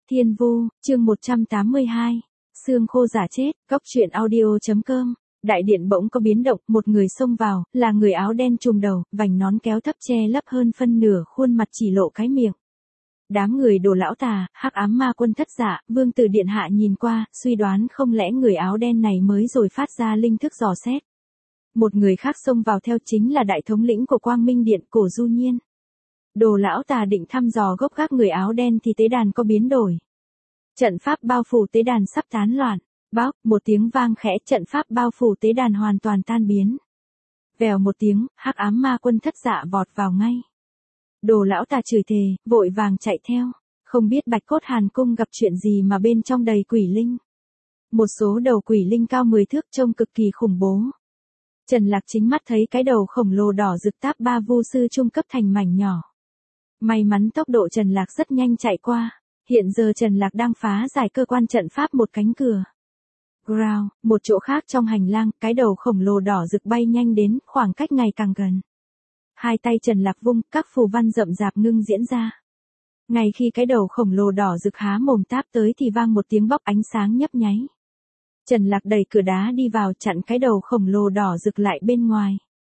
Thiên Vu, chương 182. Xương khô giả chết, góc truyện audio.com. Đại điện bỗng có biến động, một người xông vào, là người áo đen trùm đầu, vành nón kéo thấp che lấp hơn phân nửa khuôn mặt, chỉ lộ cái miệng. Đám người Đồ lão tà, Hắc ám ma quân Thất Dạ, Vương Tử điện hạ nhìn qua, suy đoán không lẽ người áo đen này mới rồi phát ra linh thức dò xét. Một người khác xông vào theo chính là đại thống lĩnh của Quang Minh Điện, Cổ Du Nhiên. Đồ lão tà định thăm dò gốc gác người áo đen thì tế đàn có biến đổi. Trận pháp bao phủ tế đàn sắp tán loạn. Bóc, một tiếng vang khẽ, trận pháp bao phủ tế đàn hoàn toàn tan biến. Vèo một tiếng, Hắc ám ma quân Thất Dạ vọt vào ngay. Đồ lão tà chửi thề, vội vàng chạy theo. Không biết Bạch Cốt Hàn Cung gặp chuyện gì mà bên trong đầy quỷ linh. Một số đầu quỷ linh cao 10 thước trông cực kỳ khủng bố. Trần Lạc chính mắt thấy cái đầu khổng lồ đỏ rực táp ba vu sư trung cấp thành mảnh nhỏ. May mắn tốc độ Trần Lạc rất nhanh chạy qua. Hiện giờ Trần Lạc đang phá giải cơ quan trận pháp một cánh cửa. Ground, một chỗ khác trong hành lang, cái đầu khổng lồ đỏ rực bay nhanh đến, khoảng cách ngày càng gần. Hai tay Trần Lạc vung, các phù văn rậm rạp ngưng diễn ra. Ngay khi cái đầu khổng lồ đỏ rực há mồm táp tới thì vang một tiếng bóc ánh sáng nhấp nháy. Trần Lạc đẩy cửa đá đi vào, chặn cái đầu khổng lồ đỏ rực lại bên ngoài.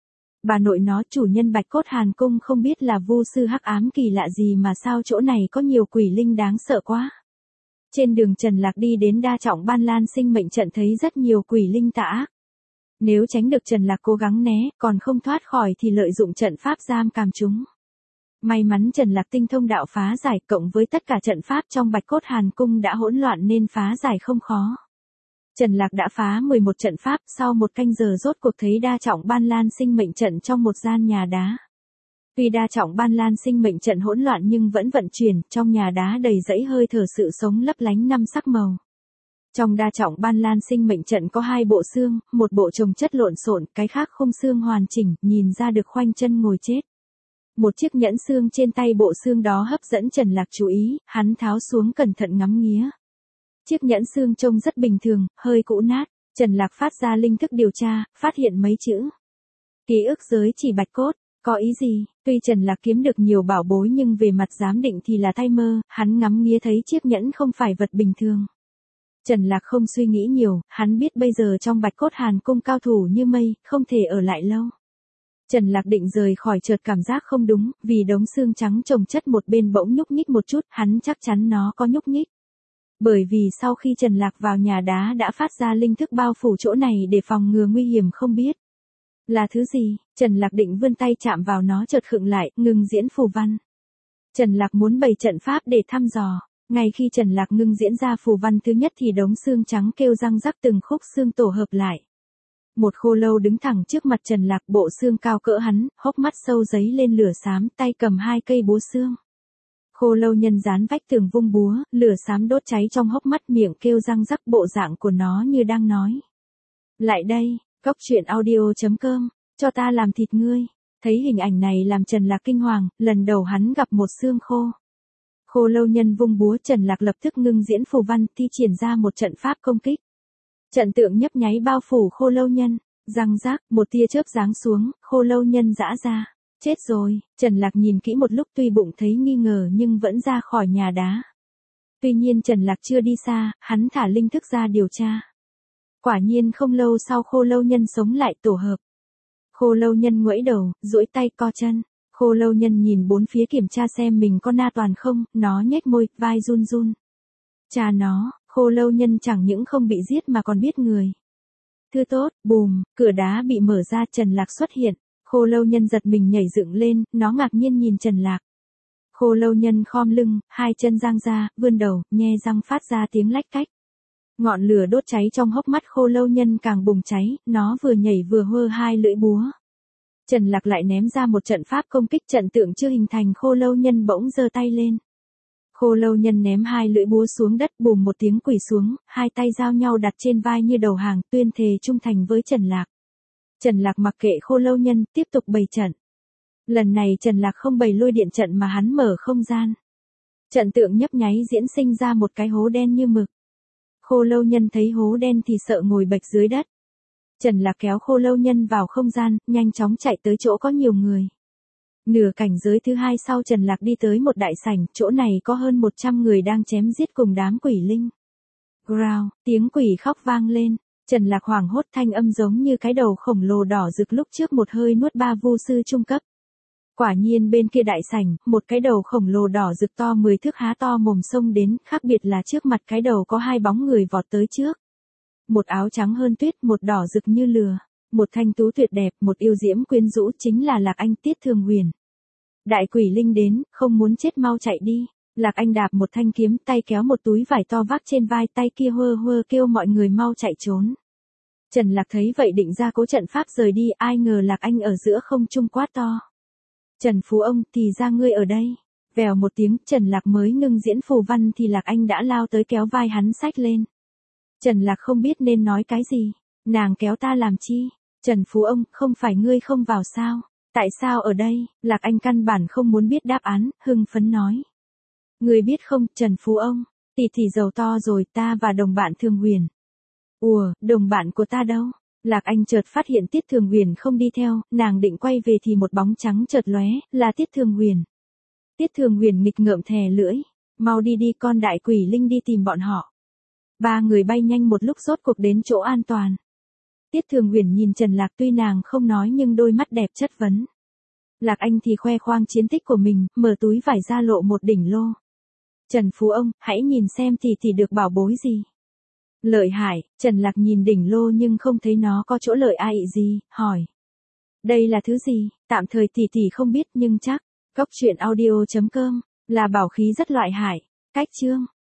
Bà nội nó, chủ nhân Bạch Cốt Hàn Cung không biết là vu sư hắc ám kỳ lạ gì mà sao chỗ này có nhiều quỷ linh đáng sợ quá. Trên đường Trần Lạc đi đến đa trọng ban lan sinh mệnh trận thấy rất nhiều quỷ linh tà ác. Nếu tránh được Trần Lạc cố gắng né, còn không thoát khỏi thì lợi dụng trận pháp giam cầm chúng. May mắn Trần Lạc tinh thông đạo phá giải, cộng với tất cả trận pháp trong Bạch Cốt Hàn Cung đã hỗn loạn nên phá giải không khó. Trần Lạc đã phá 11 trận pháp, sau một canh giờ rốt cuộc thấy đa trọng ban lan sinh mệnh trận trong một gian nhà đá. Tuy đa trọng ban lan sinh mệnh trận hỗn loạn nhưng vẫn vận chuyển, trong nhà đá đầy dẫy hơi thở sự sống lấp lánh năm sắc màu. Trong đa trọng ban lan sinh mệnh trận có hai bộ xương, một bộ chồng chất lộn xộn, cái khác khung xương hoàn chỉnh, nhìn ra được khoanh chân ngồi chết. Một chiếc nhẫn xương trên tay bộ xương đó hấp dẫn Trần Lạc chú ý, hắn tháo xuống cẩn thận ngắm nghía. Chiếc nhẫn xương trông rất bình thường, hơi cũ nát. Trần Lạc phát ra linh thức điều tra, phát hiện mấy chữ. Ký ức giới chỉ Bạch Cốt, có ý gì? Tuy Trần Lạc kiếm được nhiều bảo bối nhưng về mặt giám định thì là tay mơ, hắn ngắm nghía thấy chiếc nhẫn không phải vật bình thường. Trần Lạc không suy nghĩ nhiều, hắn biết bây giờ trong Bạch Cốt Hàn Cung cao thủ như mây, không thể ở lại lâu. Trần Lạc định rời khỏi, chợt cảm giác không đúng, vì đống xương trắng chồng chất một bên bỗng nhúc nhích một chút, hắn chắc chắn nó có nhúc nhích. Bởi vì sau khi Trần Lạc vào nhà đá đã phát ra linh thức bao phủ chỗ này để phòng ngừa nguy hiểm không biết. Là thứ gì? Trần Lạc định vươn tay chạm vào nó chợt khựng lại, ngừng diễn phù văn. Trần Lạc muốn bày trận pháp để thăm dò. Ngay khi Trần Lạc ngưng diễn ra phù văn thứ nhất thì đống xương trắng kêu răng rắc, từng khúc xương tổ hợp lại. Một khô lâu đứng thẳng trước mặt Trần Lạc, bộ xương cao cỡ hắn, hốc mắt sâu giấy lên lửa xám, tay cầm hai cây búa xương. Khô lâu nhân dán vách tường vung búa, lửa xám đốt cháy trong hốc mắt, miệng kêu răng rắc, bộ dạng của nó như đang nói. Lại đây, góc truyện audio.com, cho ta làm thịt ngươi. Thấy hình ảnh này làm Trần Lạc kinh hoàng, lần đầu hắn gặp một xương khô. Khô lâu nhân vung búa, Trần Lạc lập tức ngưng diễn phù văn, thi triển ra một trận pháp công kích. Trận tượng nhấp nháy bao phủ khô lâu nhân, răng rác, một tia chớp giáng xuống, khô lâu nhân giã ra. Chết rồi, Trần Lạc nhìn kỹ một lúc tuy bụng thấy nghi ngờ nhưng vẫn ra khỏi nhà đá. Tuy nhiên Trần Lạc chưa đi xa, hắn thả linh thức ra điều tra. Quả nhiên không lâu sau khô lâu nhân sống lại tổ hợp. Khô lâu nhân nguẫy đầu, duỗi tay co chân. Khô lâu nhân nhìn bốn phía kiểm tra xem mình có na toàn không, nó nhếch môi, vai run run. Cha nó, khô lâu nhân chẳng những không bị giết mà còn biết người. Thứ tốt, bùm, cửa đá bị mở ra, Trần Lạc xuất hiện. Khô lâu nhân giật mình nhảy dựng lên, nó ngạc nhiên nhìn Trần Lạc. Khô lâu nhân khom lưng, hai chân giang ra, vươn đầu, nhe răng phát ra tiếng lách cách. Ngọn lửa đốt cháy trong hốc mắt khô lâu nhân càng bùng cháy, nó vừa nhảy vừa hơ hai lưỡi búa. Trần Lạc lại ném ra một trận pháp công kích, trận tượng chưa hình thành, khô lâu nhân bỗng giơ tay lên. Khô lâu nhân ném hai lưỡi búa xuống đất, bùm một tiếng quỳ xuống, hai tay giao nhau đặt trên vai như đầu hàng, tuyên thề trung thành với Trần Lạc. Trần Lạc mặc kệ khô lâu nhân, tiếp tục bày trận. Lần này Trần Lạc không bày lôi điện trận mà hắn mở không gian. Trận tượng nhấp nháy diễn sinh ra một cái hố đen như mực. Khô lâu nhân thấy hố đen thì sợ ngồi bệt dưới đất. Trần Lạc kéo khô lâu nhân vào không gian, nhanh chóng chạy tới chỗ có nhiều người. Nửa cảnh giới thứ hai sau Trần Lạc đi tới một đại sảnh, chỗ này có hơn 100 người đang chém giết cùng đám quỷ linh. Growl, tiếng quỷ khóc vang lên. Trần Lạc hoảng hốt, thanh âm giống như cái đầu khổng lồ đỏ rực lúc trước một hơi nuốt 3 vu sư trung cấp. Quả nhiên bên kia đại sảnh, một cái đầu khổng lồ đỏ rực to 10 thước há to mồm xông đến, khác biệt là trước mặt cái đầu có 2 bóng người vọt tới trước. Một áo trắng hơn tuyết, một đỏ rực như lửa, một thanh tú tuyệt đẹp, một yêu diễm quyến rũ, chính là Lạc Anh, Tiết Thường Huyền. Đại quỷ linh đến, không muốn chết mau chạy đi. Lạc Anh đạp một thanh kiếm, tay kéo một túi vải to vác trên vai, tay kia hơ hơ kêu mọi người mau chạy trốn. Trần Lạc thấy vậy định ra cố trận pháp rời đi, ai ngờ Lạc Anh ở giữa không trung quát to. Trần Phú ông, thì ra ngươi ở đây. Vèo một tiếng, Trần Lạc mới ngưng diễn phù văn thì Lạc Anh đã lao tới kéo vai hắn xách lên. Trần Lạc không biết nên nói cái gì. Nàng kéo ta làm chi? Trần Phú ông, không phải ngươi không vào sao? Tại sao ở đây? Lạc Anh căn bản không muốn biết đáp án, hưng phấn nói. Ngươi biết không, Trần Phú ông, tỷ giàu to rồi, ta và đồng bạn Thường Huyền. Ủa, đồng bạn của ta đâu? Lạc Anh chợt phát hiện Tiết Thường Huyền không đi theo, nàng định quay về thì một bóng trắng chợt lóe, là Tiết Thường Huyền. Tiết Thường Huyền nghịch ngợm thè lưỡi, mau đi đi con đại quỷ linh đi tìm bọn họ. 3 người bay nhanh một lúc rốt cuộc đến chỗ an toàn. Tiết Thường Huyền nhìn Trần Lạc tuy nàng không nói nhưng đôi mắt đẹp chất vấn. Lạc Anh thì khoe khoang chiến tích của mình, mở túi vải ra lộ một đỉnh lô. Trần Phú ông, hãy nhìn xem tỷ được bảo bối gì. Lợi hại, Trần Lạc nhìn đỉnh lô nhưng không thấy nó có chỗ lợi ai gì, hỏi. Đây là thứ gì, tạm thời tỷ không biết nhưng chắc, cốc truyện audio.com, là bảo khí rất loại hại, cách chương.